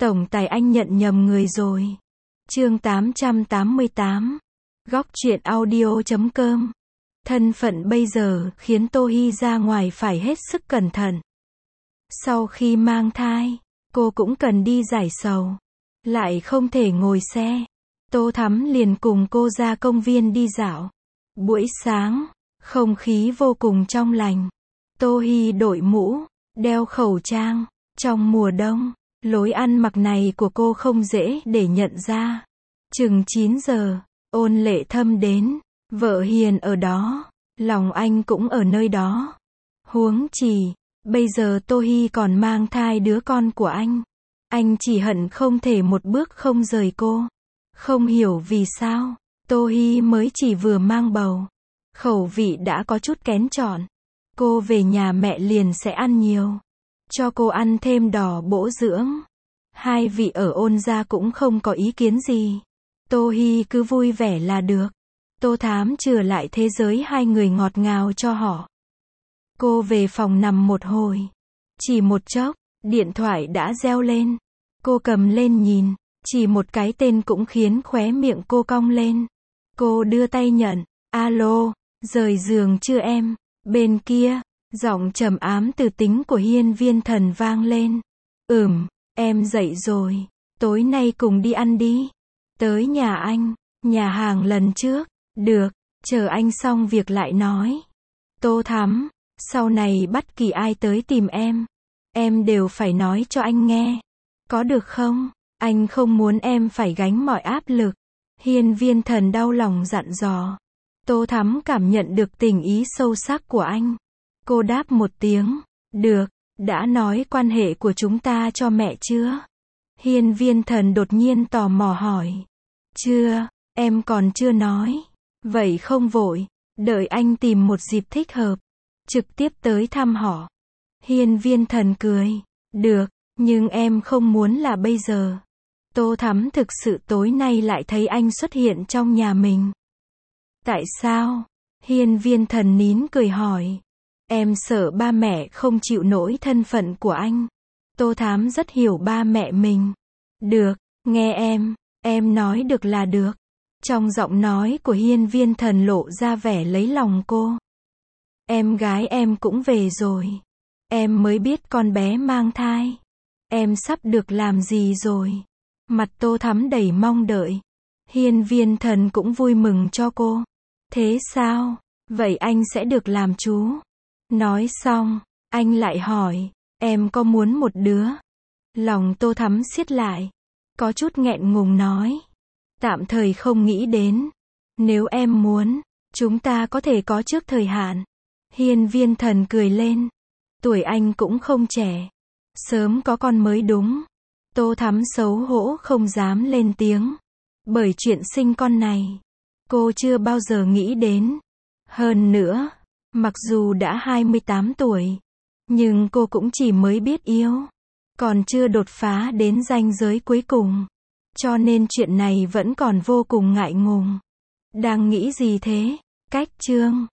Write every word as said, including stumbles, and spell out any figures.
Tổng tài anh nhận nhầm người rồi. Chương tám trăm tám mươi tám. Góc truyện audio chấm com. Thân phận bây giờ khiến Tô Hi ra ngoài phải hết sức cẩn thận. Sau khi mang thai, cô cũng cần đi giải sầu. Lại không thể ngồi xe. Tô Thắm liền cùng cô ra công viên đi dạo. Buổi sáng, không khí vô cùng trong lành. Tô Hi đội mũ, đeo khẩu trang. Trong mùa đông, lối ăn mặc này của cô không dễ để nhận ra. Chừng chín giờ, Ôn Lệ Thâm đến. Vợ hiền ở đó, lòng anh cũng ở nơi đó. Huống chi, bây giờ Tô Hi còn mang thai đứa con của anh. Anh chỉ hận không thể một bước không rời cô. Không hiểu vì sao, Tô Hi mới chỉ vừa mang bầu. Khẩu vị đã có chút kén chọn. Cô về nhà mẹ liền sẽ ăn nhiều. Cho cô ăn thêm đỏ bổ dưỡng. Hai vị ở Ôn gia cũng không có ý kiến gì. Tô Hi cứ vui vẻ là được. Tô Thám chừa lại thế giới hai người ngọt ngào cho họ. Cô về phòng nằm một hồi. Chỉ một chốc, điện thoại đã reo lên. Cô cầm lên nhìn. Chỉ một cái tên cũng khiến khóe miệng cô cong lên. Cô đưa tay nhận. Alo, rời giường chưa em? Bên kia, giọng trầm ám từ tính của Hiên Viên Thần vang lên. Ừm, em dậy rồi. Tối nay cùng đi ăn đi. Tới nhà anh, nhà hàng lần trước. Được, chờ anh xong việc lại nói. Tô Thắm, sau này bất kỳ ai tới tìm em, em đều phải nói cho anh nghe. Có được không? Anh không muốn em phải gánh mọi áp lực. Hiên Viên Thần đau lòng dặn dò. Tô Thắm cảm nhận được tình ý sâu sắc của anh. Cô đáp một tiếng. Được, đã nói quan hệ của chúng ta cho mẹ chưa? Hiên Viên Thần đột nhiên tò mò hỏi. Chưa, em còn chưa nói. Vậy không vội, đợi anh tìm một dịp thích hợp, trực tiếp tới thăm họ. Hiên Viên Thần cười. Được, nhưng em không muốn là bây giờ. Tô Thắm thực sự tối nay lại thấy anh xuất hiện trong nhà mình. Tại sao? Hiên Viên Thần nín cười hỏi. Em sợ ba mẹ không chịu nổi thân phận của anh. Tô Thám rất hiểu ba mẹ mình. Được, nghe em, em nói được là được. Trong giọng nói của Hiên Viên Thần lộ ra vẻ lấy lòng cô. Em gái em cũng về rồi. Em mới biết con bé mang thai. Em sắp được làm gì rồi? Mặt Tô Thắm đầy mong đợi. Hiên Viên Thần cũng vui mừng cho cô. Thế sao? Vậy anh sẽ được làm chú. Nói xong, anh lại hỏi. Em có muốn một đứa? Lòng Tô Thắm siết lại. Có chút nghẹn ngùng nói. Tạm thời không nghĩ đến. Nếu em muốn, chúng ta có thể có trước thời hạn. Hiên Viên Thần cười lên. Tuổi anh cũng không trẻ. Sớm có con mới đúng. Tô Thắm xấu hổ không dám lên tiếng. Bởi chuyện sinh con này, cô chưa bao giờ nghĩ đến. Hơn nữa, mặc dù đã hai mươi tám tuổi, nhưng cô cũng chỉ mới biết yêu. Còn chưa đột phá đến ranh giới cuối cùng. Cho nên chuyện này vẫn còn vô cùng ngại ngùng. Đang nghĩ gì thế? Cách chương